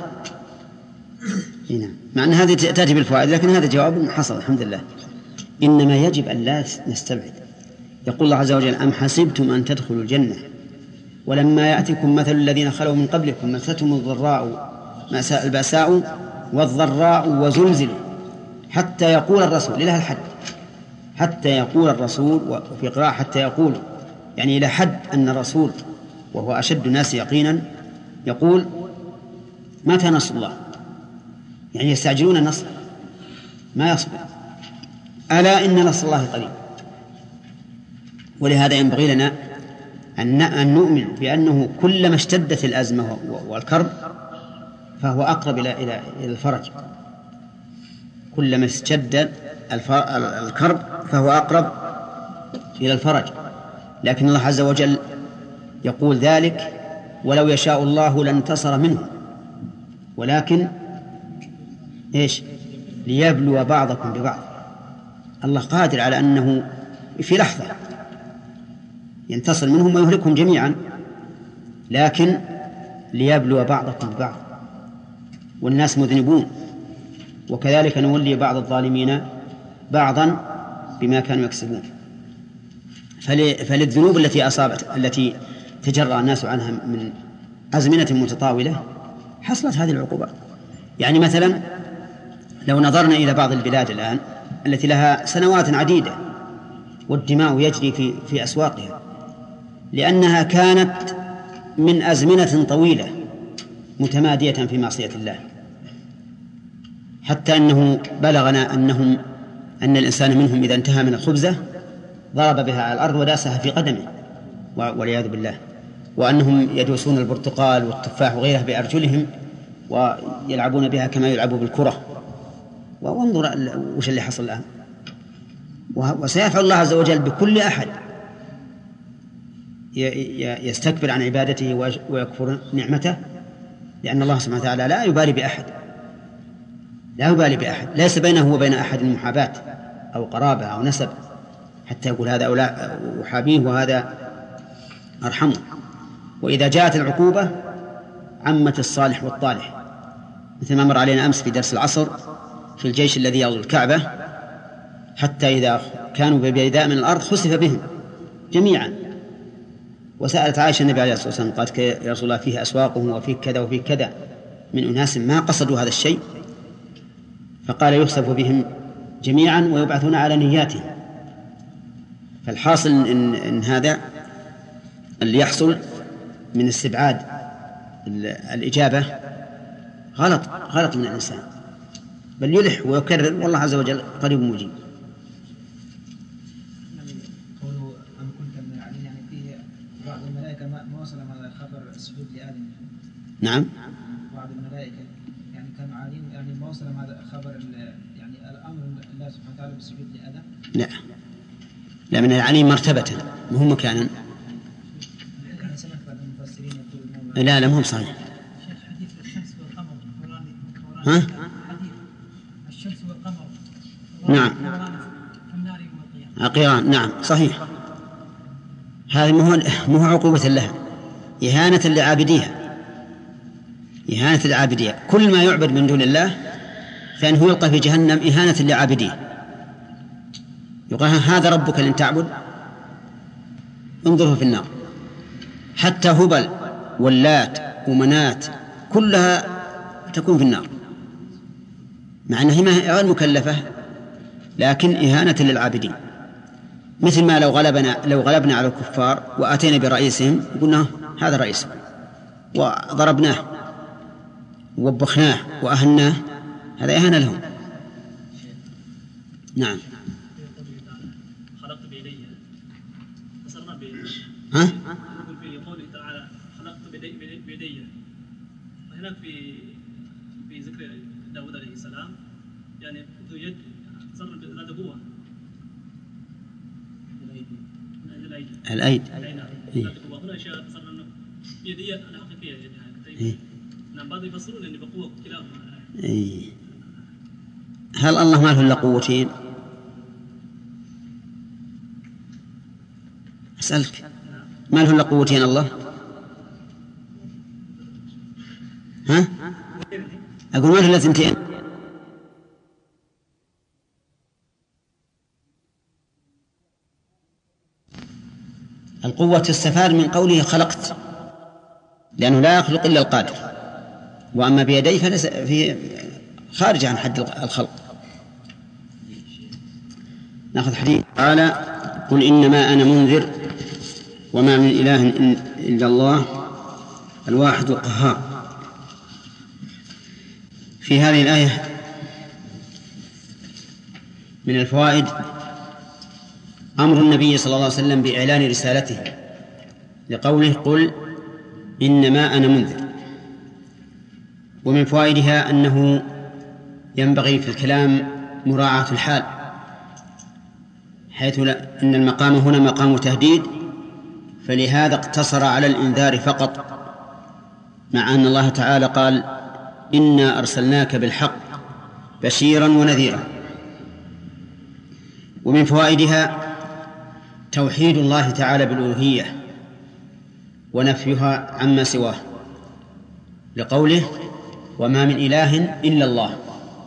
مع أن هذه تأتي بالفوائد لكن هذا جواب حصل الحمد لله. إنما يجب أن لا نستبعد. يقول الله عز وجل أم حسبتم أن تدخلوا الجنة ولما يأتكم مثل الذين خلوا من قبلكم مستهم البأساء والضراء وزلزلوا حتى يقول الرسول إلى الحد، حتى يقول الرسول، وفي قراءة حتى يقول يعني إلى حد أن الرسول وهو أشد الناس يقينا يقول متى نصر الله، يعني يستعجلون النصر ما يصبر، ألا إن نصر الله قريب. ولهذا ينبغي لنا أن نؤمن بأنه كلما اشتدت الأزمة والكرب فهو أقرب إلى الفرج، كلما اشتد الكرب فهو أقرب إلى الفرج. لكن الله عز وجل يقول ذلك ولو يشاء الله لانتصر منه ولكن إيش ليبلو بعضكم ببعض. الله قادر على أنه في لحظة ينتصر منهم ويهلكهم جميعا، لكن ليبلو بعضكم ببعض، والناس مذنبون، وكذلك نولي بعض الظالمين بعضا بما كانوا يكسبون. فللذنوب التي تجرى الناس عنها من أزمنة متطاولة حصلت هذه العقوبات. يعني مثلا لو نظرنا إلى بعض البلاد الآن التي لها سنوات عديدة والدماء يجري في أسواقها لأنها كانت من أزمنة طويلة متمادية في معصية الله، حتى أنه بلغنا أن الإنسان منهم إذا انتهى من الخبزة ضرب بها على الأرض وداسها في قدمه والعياذ بالله، وأنهم يدوسون البرتقال والتفاح وغيره بأرجلهم ويلعبون بها كما يلعبوا بالكرة. وانظر وش اللي حصل الآن. وسيفعل الله عز وجل بكل أحد يستكبر عن عبادته ويكفر نعمته، لأن الله سبحانه وتعالى لا يبالي بأحد، لا يبالي بأحد، ليس بينه وبين أحد محاباة أو قرابة أو نسب حتى يقول هذا أولى أحابيه وهذا أرحمه. وإذا جاءت العقوبة عمت الصالح والطالح، مثل ما مر علينا أمس في درس العصر في الجيش الذي يغزو الكعبة، حتى إذا كانوا ببيداء من الأرض خسف بهم جميعا. وسألت عائشة النبي عليه الصلاة والسلام قالت يا رسول الله فيه أسواقهم وفيه كذا وفيه كذا من أناس ما قصدوا هذا الشيء، فقال يخسف بهم جميعا ويبعثون على نياتهم. فالحاصل إن هذا اللي يحصل من استبعاد الإجابة غلط من الإنسان، بل يلح ويكرر، والله عز وجل قريب مجيب. قوله أم كنت من العالين، يعني فيه بعض الملائكة ما وصل هذا خبر السجود لآدم. نعم. بعض الملائكة يعني كانوا عالين، يعني ما وصل هذا خبر يعني الأمر الله سبحانه وتعالى بالسجود لآدم. لا من العالين مرتبة مهم مكانا. يعني سمعت بعض المفسرين يقول لا مهم صحيح. حديث الشمس والقمر ها؟ حديث الشمس والقمر نعم. في النار يوم القيامة. عقيران، نعم صحيح. هذه مو عقوبة لها، إهانة لعابديها. كل ما يعبد من دون الله فإنه يلقى في جهنم إهانة لعابديه. يقال هذا ربك لن تعبد، انظره في النار. حتى هبل واللات ومنات كلها تكون في النار، مع أنها غير مكلفة، لكن إهانة للعابدين. مثل ما لو غلبنا على الكفار وآتينا برئيسهم قلنا هذا رئيسهم، وضربناه ووبخناه وأهناه، هذا إهانة لهم. نعم. خلقت بيدي فصرنا بيدي. ها؟ يقول في قوله تعالى خلقت بيدي، وهناك في ذكر داود عليه السلام يعني ذو يد صار ذات قوة. الأيد. هنا أشياء صار إنه بيدية أنا حقيقية يعني. نعم بعض يفسرون إن بقوة كلاهما. هل الله ما له إلا قوتين؟ أسألك، ما له إلا قوتين الله؟ ها؟ أقول ما له إلا ثنتين. القوة تستفاد من قوله خلقت، لأنه لا يخلق إلا القادر، وأما بيديه فليس في خارج عن حد الخلق. نأخذ حديث تعالى قل إنما أنا منذر وما من إله إلا الله الواحد القهار. في هذه الآية من الفوائد أمر النبي صلى الله عليه وسلم بإعلان رسالته، لقوله قل إنما أنا منذر. ومن فوائدها أنه ينبغي في الكلام مراعاة الحال، حيث أن المقام هنا مقام تهديد، فلهذا اقتصر على الإنذار فقط، مع أن الله تعالى قال إنا أرسلناك بالحق بشيرا ونذيرا. ومن فوائدها توحيد الله تعالى بالألوهية ونفيها عما سواه، لقوله وما من إله إلا الله.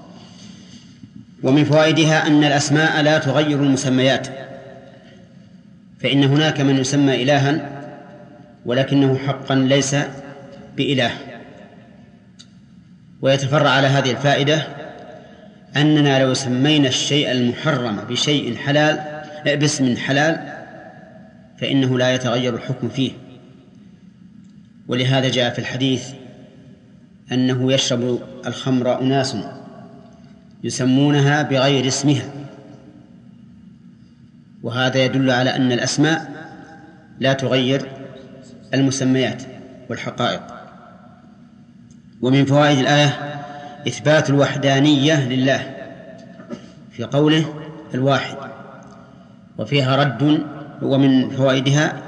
ومن فوائدها أن الأسماء لا تغير المسميات، فإن هناك من يسمى إلها ولكنه حقا ليس بإله. ويتفرع على هذه الفائدة أننا لو سمينا الشيء المحرم بشيء حلال باسم حلال فإنه لا يتغير الحكم فيه. ولهذا جاء في الحديث أنه يشرب الخمر أناس يسمونها بغير اسمها، وهذا يدل على أن الأسماء لا تغير المسميات والحقائق. ومن فوائد الآية إثبات الوحدانية لله في قوله الواحد، وفيها رد. ومن فوائدها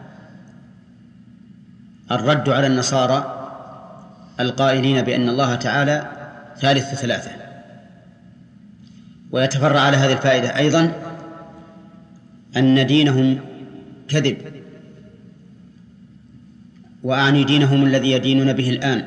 الرد على النصارى القائلين بأن الله تعالى ثالث ثلاثة. ويتفرع على هذه الفائدة أيضا أن دينهم كذب، وأعني دينهم الذي يدينون به الآن،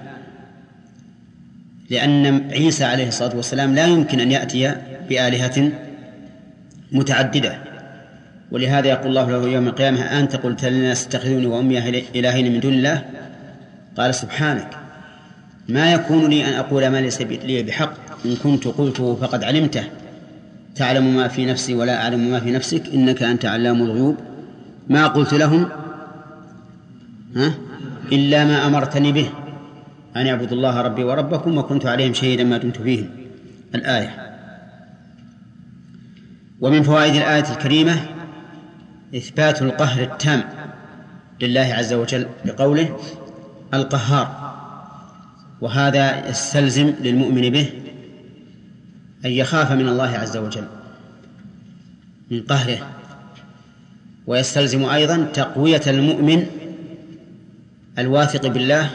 لأن عيسى عليه الصلاة والسلام لا يمكن أن يأتي بآلهة متعددة. ولهذا يقول الله له يوم القيامة أنت قلت للناس اتخذوني وأمي إلهين من دون الله، قال سبحانك ما يكون لي أن أقول ما ليس لي بحق، إن كنت قلته فقد علمته تعلم ما في نفسي ولا أعلم ما في نفسك إنك أنت علام الغيوب. ما قلت لهم إلا ما أمرتني به أن اعبدوا الله ربي وربكم وكنت عليهم شهيدا ما دمت فيهم. الآية. ومن فوائد الآية الكريمة إثبات القهر التام لله عز وجل بقوله القهار، وهذا يستلزم للمؤمن به أن يخاف من الله عز وجل من قهره، ويستلزم أيضا تقوية المؤمن الواثق بالله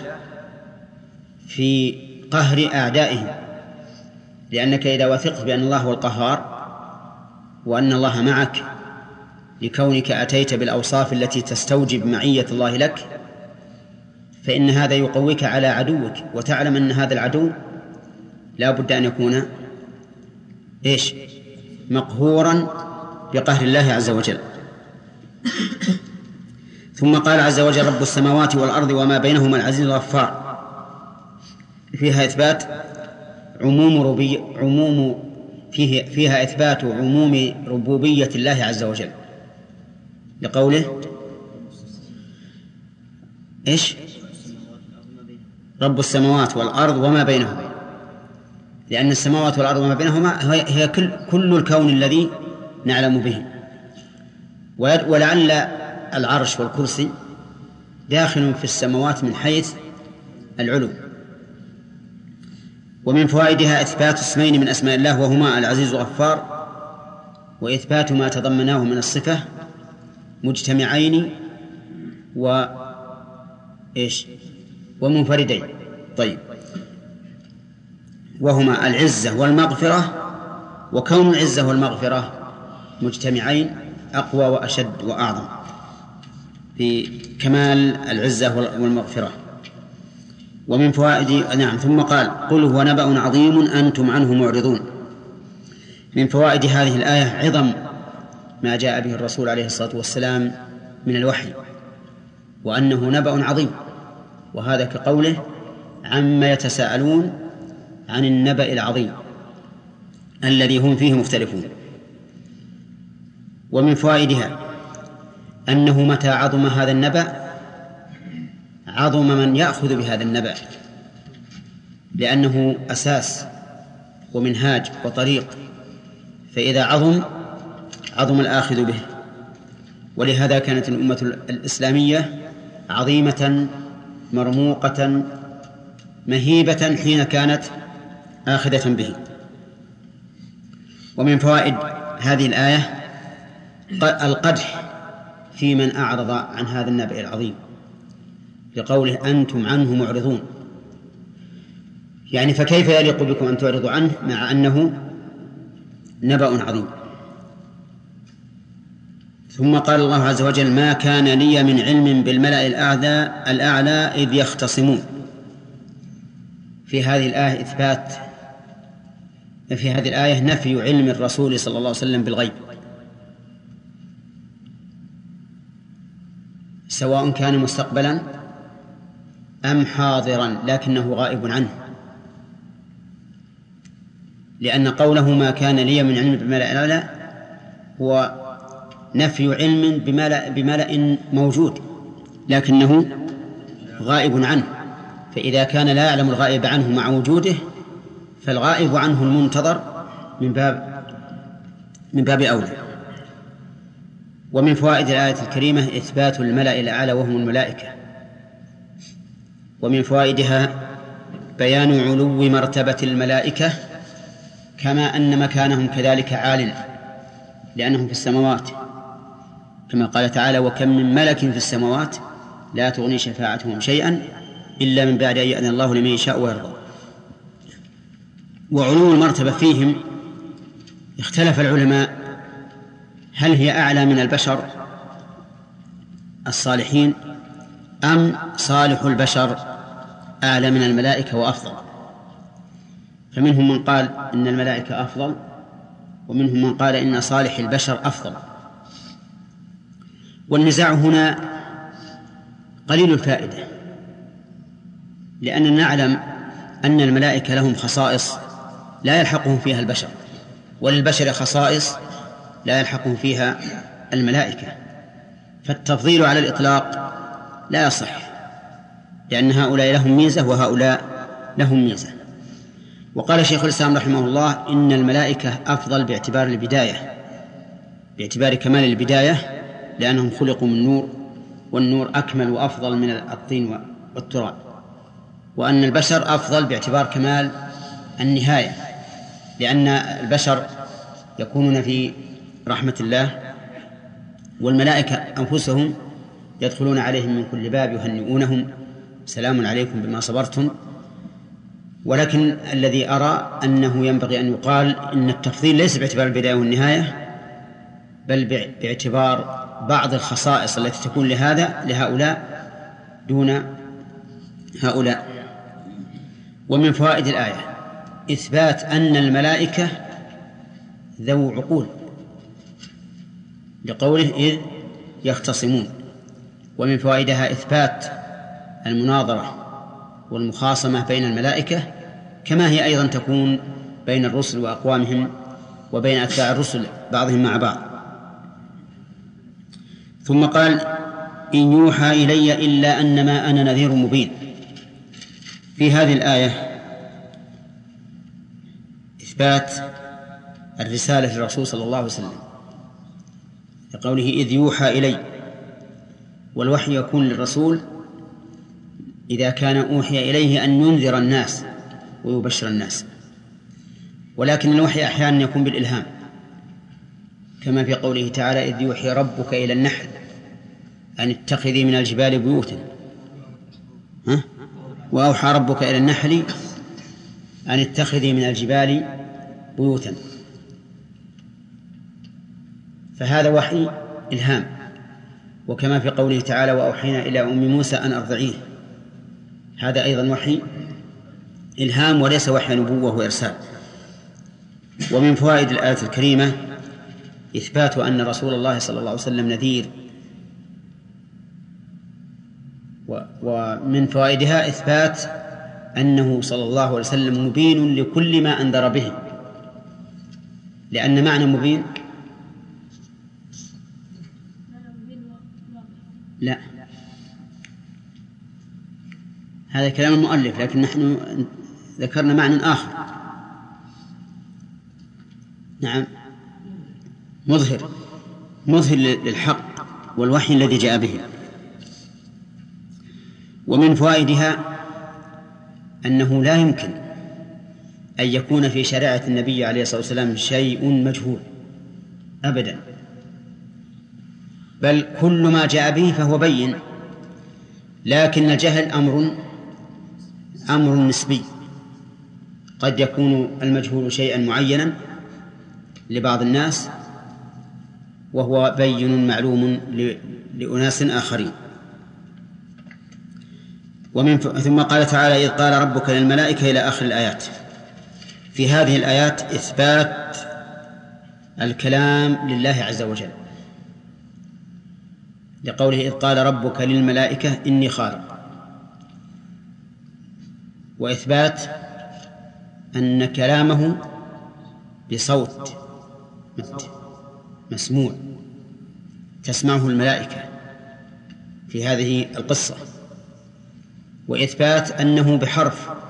في قهر أعدائه، لأنك إذا وثقت بأن الله هو القهار وأن الله معك لكونك أتيت بالأوصاف التي تستوجب معية الله لك، فإن هذا يقويك على عدوك، وتعلم أن هذا العدو لا بد أن يكون مقهورا بقهر الله عز وجل. ثم قال عز وجل رب السماوات والأرض وما بينهما العزيز الغفار، فيها إثبات فيها إثبات عموم ربوبية الله عز وجل لقوله رب السماوات والأرض وما بينهما، لأن السماوات والأرض وما بينهما هي كل الكون الذي نعلم به، ولعل العرش والكرسي داخل في السماوات من حيث العلو. ومن فوائدها إثبات اسمين من أسماء الله وهما العزيز والغفار، وإثبات ما تضمناه من الصفة مجتمعين ومنفردين. طيب، وهما العزة والمغفرة، وكون العزة والمغفرة مجتمعين أقوى وأشد وأعظم في كمال العزة والمغفرة. ومن فوائد ثم قال قل هو نبأ عظيم أنتم عنه معرضون. من فوائد هذه الآية عظم ما جاء به الرسول عليه الصلاة والسلام من الوحي، وأنه نبأ عظيم، وهذا كقوله عما يتساءلون عن النبأ العظيم الذي هم فيه مختلفون. ومن فوائدها أنه متى عظم هذا النبأ عظم من يأخذ بهذا النبأ، لأنه أساس ومنهاج وطريق، فإذا عظم الآخذ به. ولهذا كانت الأمة الإسلامية عظيمة مرموقة مهيبة حين كانت آخذة به. ومن فوائد هذه الآية القدح في من أعرض عن هذا النبأ العظيم لقوله أنتم عنه معرضون، يعني فكيف يليق بكم أن تعرضوا عنه مع أنه نبأ عظيم. ثم قال الله عز وجل ما كان لي من علم بالملأ الأعلى إذ يختصمون. في هذه الآية نفي علم الرسول صلى الله عليه وسلم بالغيب، سواء كان مستقبلا أم حاضرا، لكنه غائب عنه، لأن قوله ما كان لي من علم بالملأ الأعلى هو نفي علم بملأ موجود لكنه غائب عنه، فإذا كان لا يعلم الغائب عنه مع وجوده فالغائب عنه المنتظر من باب أولى. ومن فوائد الآية الكريمة إثبات الملأ الأعلى وهم الملائكة. ومن فوائدها بيان علو مرتبة الملائكة، كما أن مكانهم كذلك عال لأنهم في السماوات، كما قال تعالى وكم من ملك في السماوات لا تغني شفاعتهم شيئا إلا من بعد أن يأذن الله لمن يشاء ويرضى. وعلو المرتبة فيهم اختلف العلماء هل هي أعلى من البشر الصالحين أم صالح البشر أعلى من الملائكة وأفضل. فمنهم من قال إن الملائكة أفضل، ومنهم من قال إن صالح البشر أفضل. والنزاع هنا قليل الفائدة، لأننا نعلم أن الملائكة لهم خصائص لا يلحقهم فيها البشر، وللبشر خصائص لا يلحقهم فيها الملائكة، فالتفضيل على الإطلاق لا يصح، لأن هؤلاء لهم ميزة وهؤلاء لهم ميزة. وقال شيخ الإسلام رحمه الله إن الملائكة أفضل باعتبار البداية، باعتبار كمال البداية، لأنهم خلقوا من نور، والنور أكمل وأفضل من الطين والتراب، وأن البشر أفضل باعتبار كمال النهاية، لأن البشر يكونون في رحمة الله، والملائكة أنفسهم يدخلون عليهم من كل باب يهنئونهم سلام عليكم بما صبرتم. ولكن الذي أرى أنه ينبغي أن يقال إن التفضيل ليس باعتبار البداية والنهاية، بل باعتبار بعض الخصائص التي تكون لهؤلاء دون هؤلاء. ومن فوائد الآية إثبات أن الملائكة ذو عقول، لقوله إذ يختصمون. ومن فوائدها إثبات المناظرة والمخاصمة بين الملائكة، كما هي أيضا تكون بين الرسل وأقوامهم وبين أتباع الرسل بعضهم مع بعض. ثم قال إن يوحى إلي إلا أنما أنا نذير مبين. في هذه الآية إثبات الرسالة للرسول صلى الله عليه وسلم، لقوله إذ يوحى إلي، والوحي يكون للرسول إذا كان أوحي إليه أن ينذر الناس ويبشر الناس، ولكن الوحي أحيانا يكون بالإلهام، كما في قوله تعالى إذ يوحي ربك إلى النحل أن اتخذي من الجبال بيوتا، وأوحى ربك إلى النحل أن اتخذي من الجبال بيوتا، فهذا وحي إلهام. وكما في قوله تعالى وأوحينا إلى أم موسى أن أرضعيه، هذا أيضا وحي إلهام وليس وحي نبوة وإرسال. ومن فوائد الآية الكريمة إثبات أن رسول الله صلى الله عليه وسلم نذير، ومن فوائدها إثبات أنه صلى الله عليه وسلم مبين لكل ما أنذر به، لأن معنى مبين لا، هذا كلام المؤلف، لكن نحن ذكرنا معنى آخر. نعم، مظهر للحق والوحي الذي جاء به. ومن فوائدها أنه لا يمكن أن يكون في شريعة النبي عليه الصلاة والسلام شيء مجهول أبدا، بل كل ما جاء به فهو بين، لكن الجهل أمر نسبي، قد يكون المجهول شيئا معينا لبعض الناس وهو بين معلوم لأناس آخرين. ثم قال تعالى إذ قال ربك للملائكة إلى آخر الآيات. في هذه الآيات إثبات الكلام لله عز وجل، لقوله إذ قال ربك للملائكة إني خالق، وإثبات أن كلامه بصوت مسموع تسمعه الملائكة في هذه القصة، وإثبات أنه بحرف